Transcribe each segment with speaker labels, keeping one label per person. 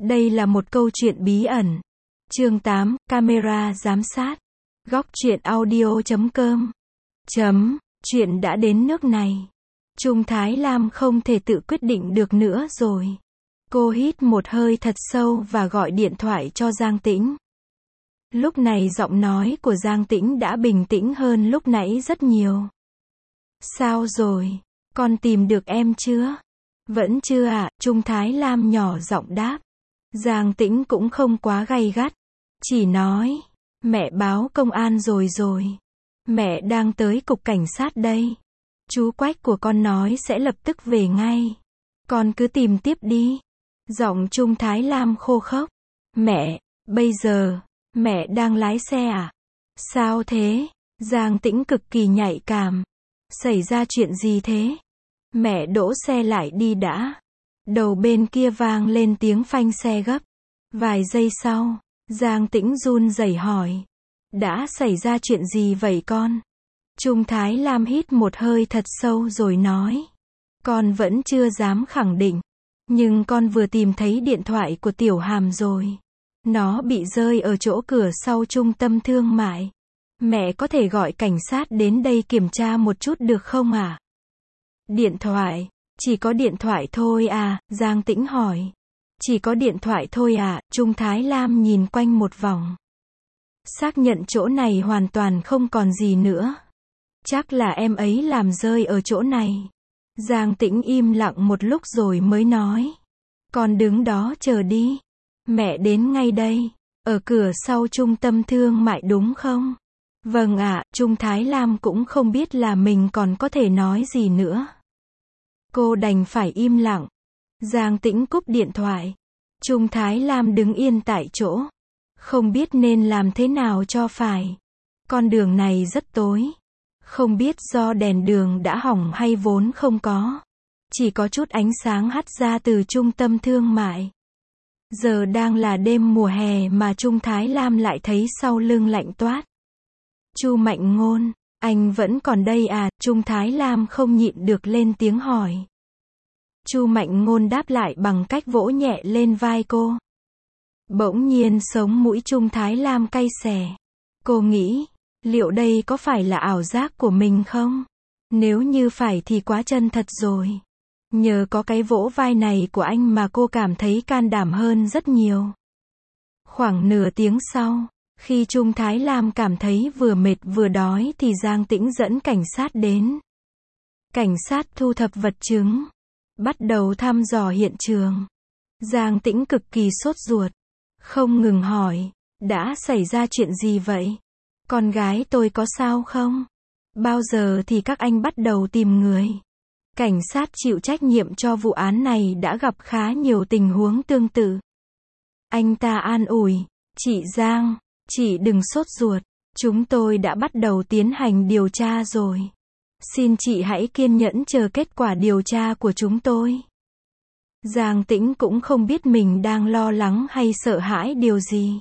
Speaker 1: Đây là một câu chuyện bí ẩn. Chương 8, camera giám sát. Góc truyện audio.com. Chuyện đã đến nước này. Trung Thái Lam không thể tự quyết định được nữa rồi. Cô hít một hơi thật sâu và gọi điện thoại cho Giang Tĩnh. Lúc này giọng nói của Giang Tĩnh đã bình tĩnh hơn lúc nãy rất nhiều. Sao rồi? Con tìm được em chưa? Vẫn chưa ạ, Trung Thái Lam nhỏ giọng đáp. Giang Tĩnh cũng không quá gay gắt. Chỉ nói, mẹ báo công an rồi. Mẹ đang tới cục cảnh sát đây. Chú Quách của con nói sẽ lập tức về ngay. Con cứ tìm tiếp đi. Giọng Trung Thái Lam khô khốc. Mẹ, bây giờ, mẹ đang lái xe à? Sao thế? Giang Tĩnh cực kỳ nhạy cảm. Xảy ra chuyện gì thế? Mẹ đỗ xe lại đi đã. Đầu bên kia vang lên tiếng phanh xe gấp. Vài giây sau, Giang Tĩnh run rẩy hỏi. Đã xảy ra chuyện gì vậy con? Trung Thái Lam hít một hơi thật sâu rồi nói. Con vẫn chưa dám khẳng định. Nhưng con vừa tìm thấy điện thoại của Tiểu Hàm rồi. Nó bị rơi ở chỗ cửa sau trung tâm thương mại. Mẹ có thể gọi cảnh sát đến đây kiểm tra một chút được không ạ? Điện thoại? Chỉ có điện thoại thôi à? Giang Tĩnh hỏi. Chỉ có điện thoại thôi à? Trung Thái Lam nhìn quanh một vòng. Xác nhận chỗ này hoàn toàn không còn gì nữa. Chắc là em ấy làm rơi ở chỗ này. Giang Tĩnh im lặng một lúc rồi mới nói. Con đứng đó chờ đi. Mẹ đến ngay đây. Ở cửa sau trung tâm thương mại đúng không? Vâng ạ, Trung Thái Lam cũng không biết là mình còn có thể nói gì nữa. Cô đành phải im lặng. Giang Tĩnh cúp điện thoại. Trung Thái Lam đứng yên tại chỗ. Không biết nên làm thế nào cho phải. Con đường này rất tối. Không biết do đèn đường đã hỏng hay vốn không có. Chỉ có chút ánh sáng hắt ra từ trung tâm thương mại. Giờ đang là đêm mùa hè mà Trung Thái Lam lại thấy sau lưng lạnh toát. Chu Mạnh Ngôn, anh vẫn còn đây à? Trung Thái Lam không nhịn được lên tiếng hỏi. Chu Mạnh Ngôn đáp lại bằng cách vỗ nhẹ lên vai cô. Bỗng nhiên sống mũi Trung Thái Lam cay xè. Cô nghĩ, liệu đây có phải là ảo giác của mình không? Nếu như phải thì quá chân thật rồi. Nhờ có cái vỗ vai này của anh mà cô cảm thấy can đảm hơn rất nhiều. Khoảng nửa tiếng sau, khi Trung Thái Lam cảm thấy vừa mệt vừa đói thì Giang Tĩnh dẫn cảnh sát đến. Cảnh sát thu thập vật chứng. Bắt đầu thăm dò hiện trường. Giang Tĩnh cực kỳ sốt ruột. Không ngừng hỏi. Đã xảy ra chuyện gì vậy? Con gái tôi có sao không? Bao giờ thì các anh bắt đầu tìm người? Cảnh sát chịu trách nhiệm cho vụ án này đã gặp khá nhiều tình huống tương tự. Anh ta an ủi. Chị Giang, chị đừng sốt ruột. Chúng tôi đã bắt đầu tiến hành điều tra rồi. Xin chị hãy kiên nhẫn chờ kết quả điều tra của chúng tôi. Giang Tĩnh cũng không biết mình đang lo lắng hay sợ hãi điều gì.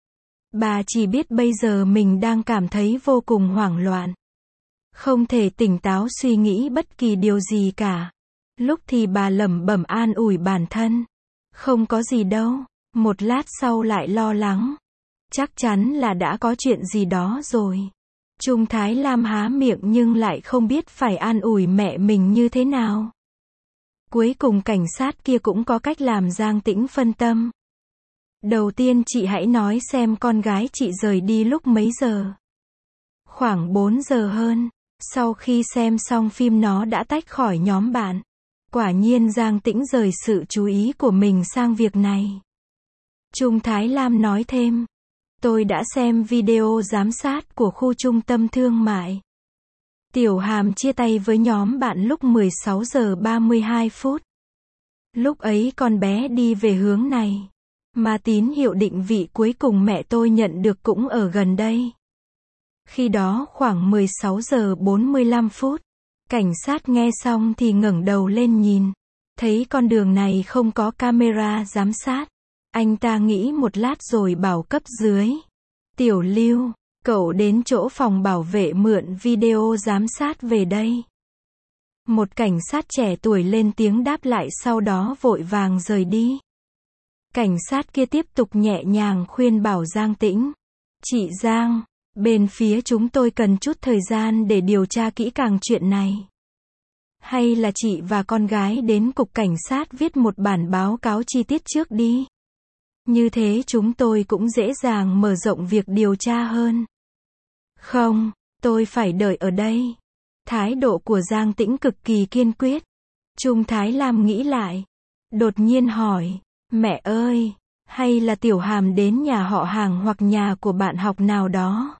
Speaker 1: Bà chỉ biết bây giờ mình đang cảm thấy vô cùng hoảng loạn. Không thể tỉnh táo suy nghĩ bất kỳ điều gì cả. Lúc thì bà lẩm bẩm an ủi bản thân. Không có gì đâu. Một lát sau lại lo lắng. Chắc chắn là đã có chuyện gì đó rồi. Trung Thái Lam há miệng nhưng lại không biết phải an ủi mẹ mình như thế nào. Cuối cùng cảnh sát kia cũng có cách làm Giang Tĩnh phân tâm. Đầu tiên chị hãy nói xem con gái chị rời đi lúc mấy giờ. Khoảng 4 giờ hơn. Sau khi xem xong phim nó đã tách khỏi nhóm bạn. Quả nhiên Giang Tĩnh rời sự chú ý của mình sang việc này. Trung Thái Lam nói thêm. Tôi đã xem video giám sát của khu trung tâm thương mại. Tiểu Hàm chia tay với nhóm bạn lúc 16 giờ 32 phút. Lúc ấy con bé đi về hướng này. Mà tín hiệu định vị cuối cùng mẹ tôi nhận được cũng ở gần đây. Khi đó khoảng 16 giờ 45 phút. Cảnh sát nghe xong thì ngẩng đầu lên nhìn. Thấy con đường này không có camera giám sát. Anh ta nghĩ một lát rồi bảo cấp dưới. Tiểu Lưu, cậu đến chỗ phòng bảo vệ mượn video giám sát về đây. Một cảnh sát trẻ tuổi lên tiếng đáp lại sau đó vội vàng rời đi. Cảnh sát kia tiếp tục nhẹ nhàng khuyên bảo Giang Tĩnh. Chị Giang, bên phía chúng tôi cần chút thời gian để điều tra kỹ càng chuyện này. Hay là chị và con gái đến cục cảnh sát viết một bản báo cáo chi tiết trước đi. Như thế chúng tôi cũng dễ dàng mở rộng việc điều tra hơn. Không, tôi phải đợi ở đây. Thái độ của Giang Tĩnh cực kỳ kiên quyết. Trung Thái Lam nghĩ lại. Đột nhiên hỏi, mẹ ơi, hay là Tiểu Hàm đến nhà họ Hàng hoặc nhà của bạn học nào đó?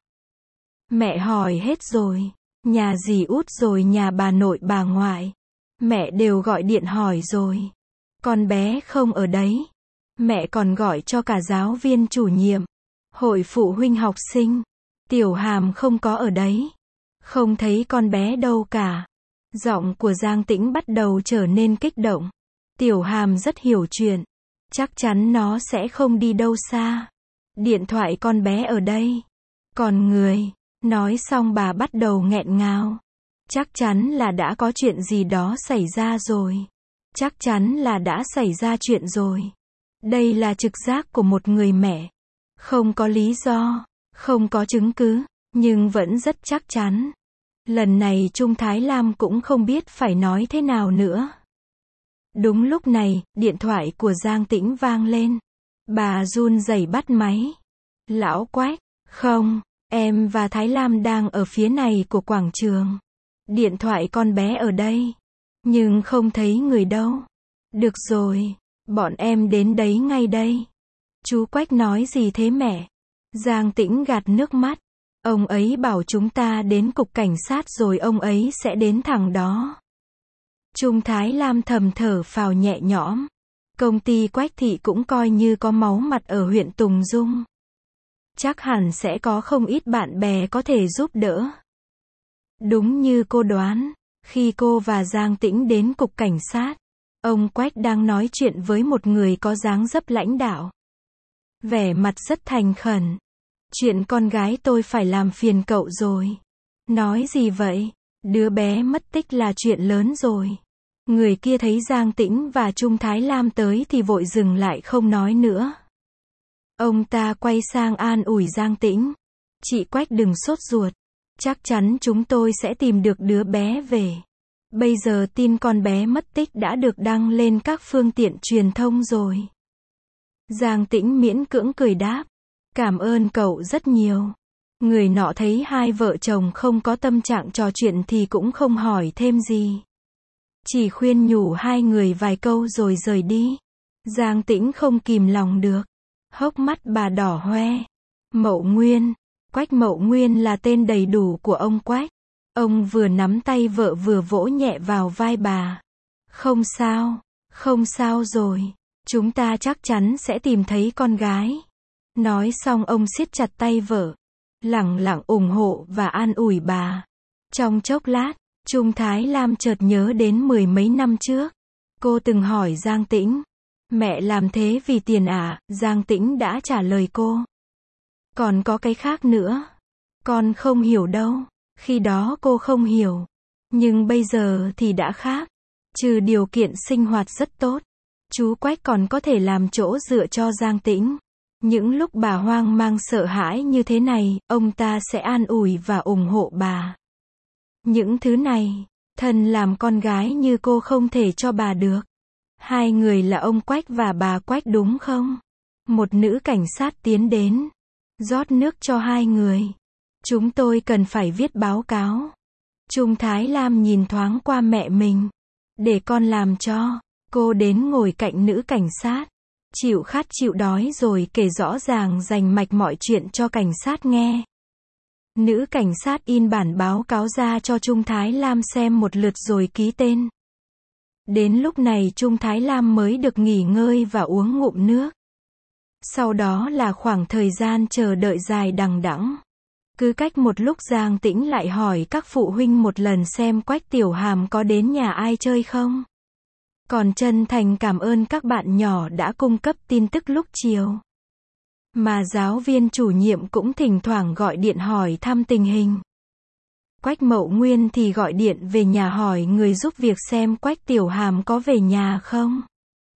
Speaker 1: Mẹ hỏi hết rồi. Nhà dì út rồi nhà bà nội bà ngoại. Mẹ đều gọi điện hỏi rồi. Con bé không ở đấy. Mẹ còn gọi cho cả giáo viên chủ nhiệm, hội phụ huynh học sinh. Tiểu Hàm không có ở đấy. Không thấy con bé đâu cả. Giọng của Giang Tĩnh bắt đầu trở nên kích động. Tiểu Hàm rất hiểu chuyện. Chắc chắn nó sẽ không đi đâu xa. Điện thoại con bé ở đây. Còn người. Nói xong bà bắt đầu nghẹn ngào. Chắc chắn là đã có chuyện gì đó xảy ra rồi. Chắc chắn là đã xảy ra chuyện rồi. Đây là trực giác của một người mẹ. Không có lý do, không có chứng cứ, nhưng vẫn rất chắc chắn. Lần này Trung Thái Lam cũng không biết phải nói thế nào nữa. Đúng lúc này, điện thoại của Giang Tĩnh vang lên. Bà run rẩy bắt máy. Lão Quách, không, em và Thái Lam đang ở phía này của quảng trường. Điện thoại con bé ở đây. Nhưng không thấy người đâu. Được rồi, bọn em đến đấy ngay đây. Chú Quách nói gì thế mẹ? Giang Tĩnh gạt nước mắt. Ông ấy bảo chúng ta đến cục cảnh sát rồi ông ấy sẽ đến thẳng đó. Trung Thái Lam thầm thở phào nhẹ nhõm. Công ty Quách Thị cũng coi như có máu mặt ở huyện Tùng Dung. Chắc hẳn sẽ có không ít bạn bè có thể giúp đỡ. Đúng như cô đoán, khi cô và Giang Tĩnh đến cục cảnh sát, ông Quách đang nói chuyện với một người có dáng dấp lãnh đạo. Vẻ mặt rất thành khẩn. Chuyện con gái tôi phải làm phiền cậu rồi. Nói gì vậy? Đứa bé mất tích là chuyện lớn rồi. Người kia thấy Giang Tĩnh và Trung Thái Lam tới thì vội dừng lại không nói nữa. Ông ta quay sang an ủi Giang Tĩnh. Chị Quách đừng sốt ruột. Chắc chắn chúng tôi sẽ tìm được đứa bé về. Bây giờ tin con bé mất tích đã được đăng lên các phương tiện truyền thông rồi. Giang Tĩnh miễn cưỡng cười đáp. Cảm ơn cậu rất nhiều. Người nọ thấy hai vợ chồng không có tâm trạng trò chuyện thì cũng không hỏi thêm gì. Chỉ khuyên nhủ hai người vài câu rồi rời đi. Giang Tĩnh không kìm lòng được. Hốc mắt bà đỏ hoe. Mậu Nguyên. Quách Mậu Nguyên là tên đầy đủ của ông Quách. Ông vừa nắm tay vợ vừa vỗ nhẹ vào vai bà. Không sao rồi. Chúng ta chắc chắn sẽ tìm thấy con gái. Nói xong ông siết chặt tay vợ. Lẳng lặng ủng hộ và an ủi bà. Trong chốc lát, Trung Thái Lam chợt nhớ đến mười mấy năm trước. Cô từng hỏi Giang Tĩnh. Mẹ làm thế vì tiền à? Giang Tĩnh đã trả lời cô. Còn có cái khác nữa. Con không hiểu đâu. Khi đó cô không hiểu. Nhưng bây giờ thì đã khác. Trừ điều kiện sinh hoạt rất tốt, chú Quách còn có thể làm chỗ dựa cho Giang Tĩnh. Những lúc bà hoang mang sợ hãi như thế này, ông ta sẽ an ủi và ủng hộ bà. Những thứ này, thân làm con gái như cô không thể cho bà được. Hai người là ông Quách và bà Quách đúng không? Một nữ cảnh sát tiến đến, rót nước cho hai người. Chúng tôi cần phải viết báo cáo. Trung Thái Lam nhìn thoáng qua mẹ mình. Để con làm cho. Cô đến ngồi cạnh nữ cảnh sát. Chịu khát chịu đói rồi kể rõ ràng rành mạch mọi chuyện cho cảnh sát nghe. Nữ cảnh sát in bản báo cáo ra cho Trung Thái Lam xem một lượt rồi ký tên. Đến lúc này Trung Thái Lam mới được nghỉ ngơi và uống ngụm nước. Sau đó là khoảng thời gian chờ đợi dài đằng đẵng. Cứ cách một lúc Giang Tĩnh lại hỏi các phụ huynh một lần xem Quách Tiểu Hàm có đến nhà ai chơi không. Còn chân thành cảm ơn các bạn nhỏ đã cung cấp tin tức lúc chiều. Mà giáo viên chủ nhiệm cũng thỉnh thoảng gọi điện hỏi thăm tình hình. Quách Mậu Nguyên thì gọi điện về nhà hỏi người giúp việc xem Quách Tiểu Hàm có về nhà không.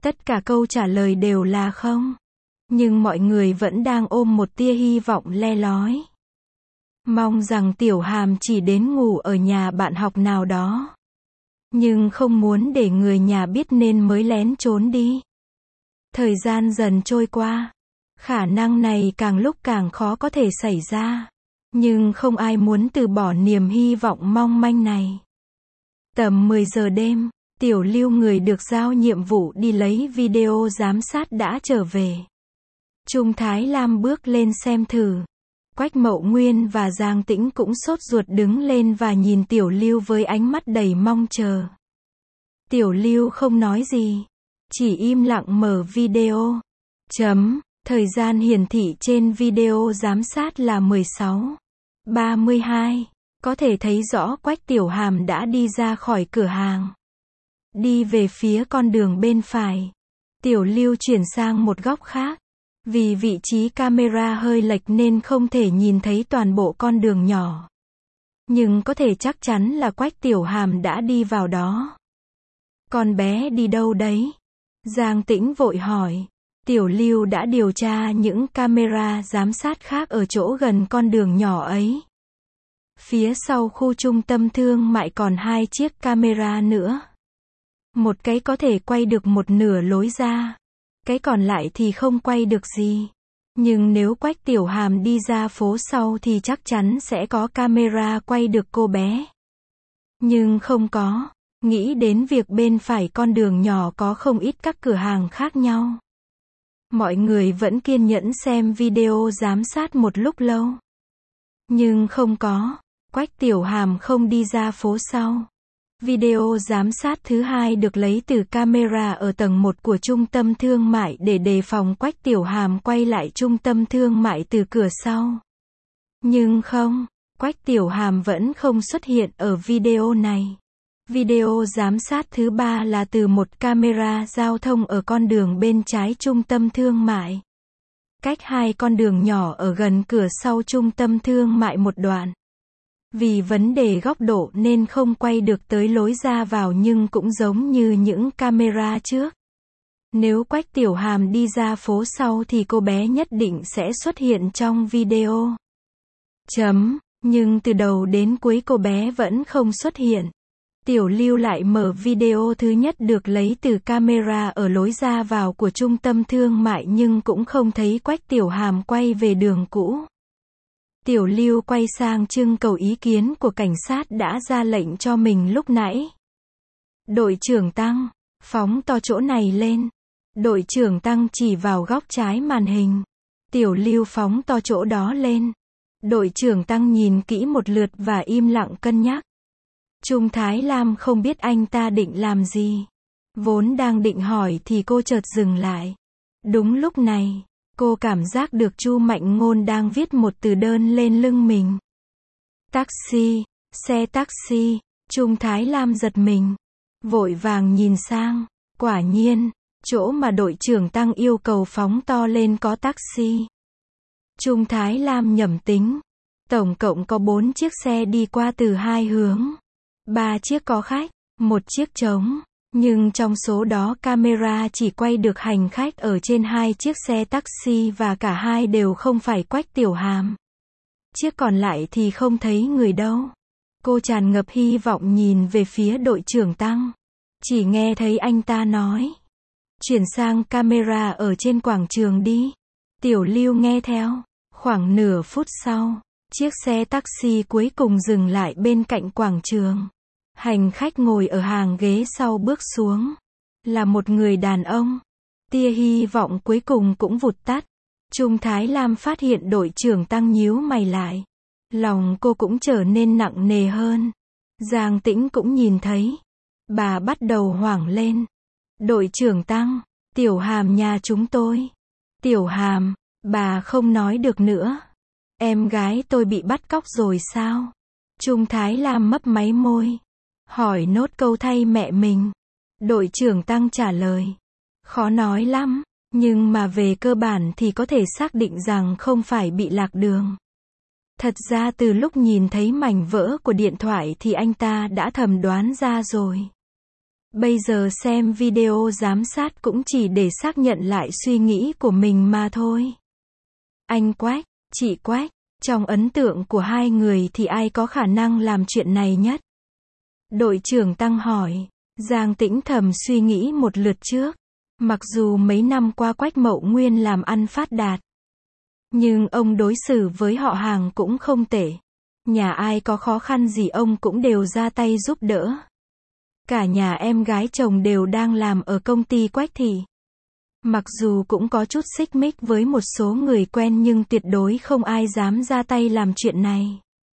Speaker 1: Tất cả câu trả lời đều là không. Nhưng mọi người vẫn đang ôm một tia hy vọng le lói. Mong rằng Tiểu Hàm chỉ đến ngủ ở nhà bạn học nào đó. Nhưng không muốn để người nhà biết nên mới lén trốn đi. Thời gian dần trôi qua. Khả năng này càng lúc càng khó có thể xảy ra. Nhưng không ai muốn từ bỏ niềm hy vọng mong manh này. Tầm 10 giờ đêm, Tiểu Lưu người được giao nhiệm vụ đi lấy video giám sát đã trở về. Trung Thái Lam bước lên xem thử. Quách Mậu Nguyên và Giang Tĩnh cũng sốt ruột đứng lên và nhìn Tiểu Lưu với ánh mắt đầy mong chờ. Tiểu Lưu không nói gì, chỉ im lặng mở video. Thời gian hiển thị trên video giám sát là 16:32. Có thể thấy rõ Quách Tiểu Hàm đã đi ra khỏi cửa hàng. Đi về phía con đường bên phải. Tiểu Lưu chuyển sang một góc khác. Vì vị trí camera hơi lệch nên không thể nhìn thấy toàn bộ con đường nhỏ. Nhưng có thể chắc chắn là Quách Tiểu Hàm đã đi vào đó. Con bé đi đâu đấy? Giang Tĩnh vội hỏi. Tiểu Lưu đã điều tra những camera giám sát khác ở chỗ gần con đường nhỏ ấy. Phía sau khu trung tâm thương mại còn 2 chiếc camera nữa. Một cái có thể quay được một nửa lối ra. Cái còn lại thì không quay được gì. Nhưng nếu Quách Tiểu Hàm đi ra phố sau thì chắc chắn sẽ có camera quay được cô bé. Nhưng không có. Nghĩ đến việc bên phải con đường nhỏ có không ít các cửa hàng khác nhau. Mọi người vẫn kiên nhẫn xem video giám sát một lúc lâu. Nhưng không có. Quách Tiểu Hàm không đi ra phố sau. Video giám sát thứ hai được lấy từ camera ở tầng 1 của trung tâm thương mại để đề phòng Quách Tiểu Hàm quay lại trung tâm thương mại từ cửa sau. Nhưng không, Quách Tiểu Hàm vẫn không xuất hiện ở video này. Video giám sát thứ ba là từ một camera giao thông ở con đường bên trái trung tâm thương mại. Cách 2 con đường nhỏ ở gần cửa sau trung tâm thương mại một đoạn. Vì vấn đề góc độ nên không quay được tới lối ra vào nhưng cũng giống như những camera trước. Nếu Quách Tiểu Hàm đi ra phố sau thì cô bé nhất định sẽ xuất hiện trong video. Nhưng từ đầu đến cuối cô bé vẫn không xuất hiện. Tiểu Lưu lại mở video thứ nhất được lấy từ camera ở lối ra vào của trung tâm thương mại nhưng cũng không thấy Quách Tiểu Hàm quay về đường cũ. Tiểu Lưu quay sang trưng cầu ý kiến của cảnh sát đã ra lệnh cho mình lúc nãy. Đội trưởng Tăng, phóng to chỗ này lên. Đội trưởng Tăng chỉ vào góc trái màn hình. Tiểu Lưu phóng to chỗ đó lên. Đội trưởng Tăng nhìn kỹ một lượt và im lặng cân nhắc. Trung Thái Lam không biết anh ta định làm gì. Vốn đang định hỏi thì cô chợt dừng lại. Đúng lúc này, cô cảm giác được Chu Mạnh Ngôn đang viết một từ đơn lên lưng mình. Taxi, xe taxi. Trung Thái Lam giật mình. Vội vàng nhìn sang. Quả nhiên, chỗ mà đội trưởng Tăng yêu cầu phóng to lên có taxi. Trung Thái Lam nhẩm tính. Tổng cộng có 4 chiếc xe đi qua từ 2 hướng. 3 chiếc có khách, 1 chiếc trống. Nhưng trong số đó camera chỉ quay được hành khách ở trên 2 chiếc xe taxi và cả hai đều không phải Quách Tiểu Hàm. Chiếc còn lại thì không thấy người đâu. Cô tràn ngập hy vọng nhìn về phía đội trưởng Tăng. Chỉ nghe thấy anh ta nói. Chuyển sang camera ở trên quảng trường đi. Tiểu Lưu nghe theo. Khoảng nửa phút sau, chiếc xe taxi cuối cùng dừng lại bên cạnh quảng trường. Hành khách ngồi ở hàng ghế sau bước xuống. Là một người đàn ông. Tia hy vọng cuối cùng cũng vụt tắt. Trung Thái Lam phát hiện đội trưởng Tăng nhíu mày lại. Lòng cô cũng trở nên nặng nề hơn. Giang Tĩnh cũng nhìn thấy. Bà bắt đầu hoảng lên. Đội trưởng Tăng, Tiểu Hàm nhà chúng tôi. Tiểu Hàm, bà không nói được nữa. Em gái tôi bị bắt cóc rồi sao? Trung Thái Lam mấp máy môi. Hỏi nốt câu thay mẹ mình. Đội trưởng Tăng trả lời. Khó nói lắm, nhưng mà về cơ bản thì có thể xác định rằng không phải bị lạc đường. Thật ra từ lúc nhìn thấy mảnh vỡ của điện thoại thì anh ta đã thầm đoán ra rồi. Bây giờ xem video giám sát cũng chỉ để xác nhận lại suy nghĩ của mình mà thôi. Anh Quách, chị Quách, trong ấn tượng của hai người thì ai có khả năng làm chuyện này nhất? Đội trưởng Tăng hỏi. Giang Tĩnh thầm suy nghĩ một lượt trước. Mặc dù mấy năm qua Quách Mậu Nguyên làm ăn phát đạt, nhưng ông đối xử với họ hàng cũng không tệ. Nhà ai có khó khăn gì ông cũng đều ra tay giúp đỡ. Cả nhà em gái chồng đều đang làm ở công ty Quách Thị. Mặc dù cũng có chút xích mích với một số người quen nhưng tuyệt đối không ai dám ra tay làm chuyện này.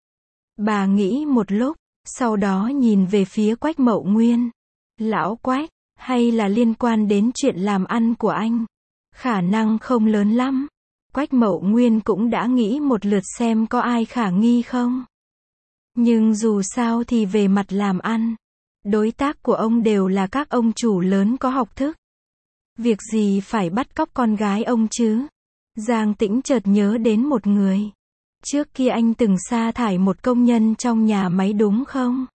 Speaker 1: Bà nghĩ một lúc, sau đó nhìn về phía Quách Mậu Nguyên. Lão Quách, hay là liên quan đến chuyện làm ăn của anh? Khả năng không lớn lắm. Quách Mậu Nguyên cũng đã nghĩ một lượt xem có ai khả nghi không. Nhưng dù sao thì về mặt làm ăn, đối tác của ông đều là các ông chủ lớn có học thức. Việc gì phải bắt cóc con gái ông chứ? Giang Tĩnh chợt nhớ đến một người. Trước kia anh từng sa thải một công nhân trong nhà máy đúng không?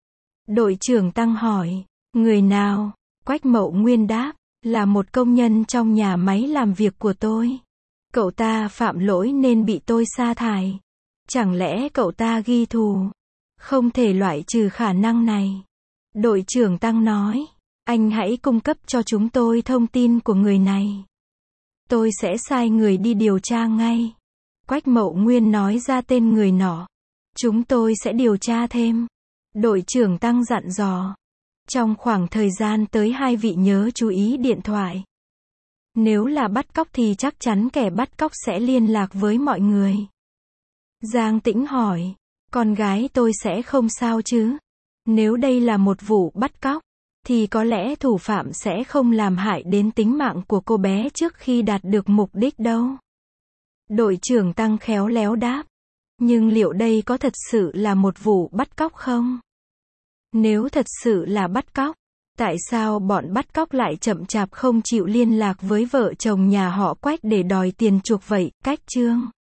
Speaker 1: Đội trưởng Tăng hỏi. Người nào? Quách Mậu Nguyên đáp. Là một công nhân trong nhà máy làm việc của tôi. Cậu ta phạm lỗi nên bị tôi sa thải. Chẳng lẽ cậu ta ghi thù? Không thể loại trừ khả năng này. Đội trưởng Tăng nói. Anh hãy cung cấp cho chúng tôi thông tin của người này. Tôi sẽ sai người đi điều tra ngay. Quách Mậu Nguyên nói ra tên người nọ. Chúng tôi sẽ điều tra thêm. Đội trưởng Tăng dặn dò. Trong khoảng thời gian tới hai vị nhớ chú ý điện thoại. Nếu là bắt cóc thì chắc chắn kẻ bắt cóc sẽ liên lạc với mọi người. Giang Tĩnh hỏi. Con gái tôi sẽ không sao chứ? Nếu đây là một vụ bắt cóc, thì có lẽ thủ phạm sẽ không làm hại đến tính mạng của cô bé trước khi đạt được mục đích đâu. Đội trưởng Tăng khéo léo đáp. Nhưng liệu đây có thật sự là một vụ bắt cóc không? Nếu thật sự là bắt cóc, tại sao bọn bắt cóc lại chậm chạp không chịu liên lạc với vợ chồng nhà họ Quách để đòi tiền chuộc vậy? Cách chương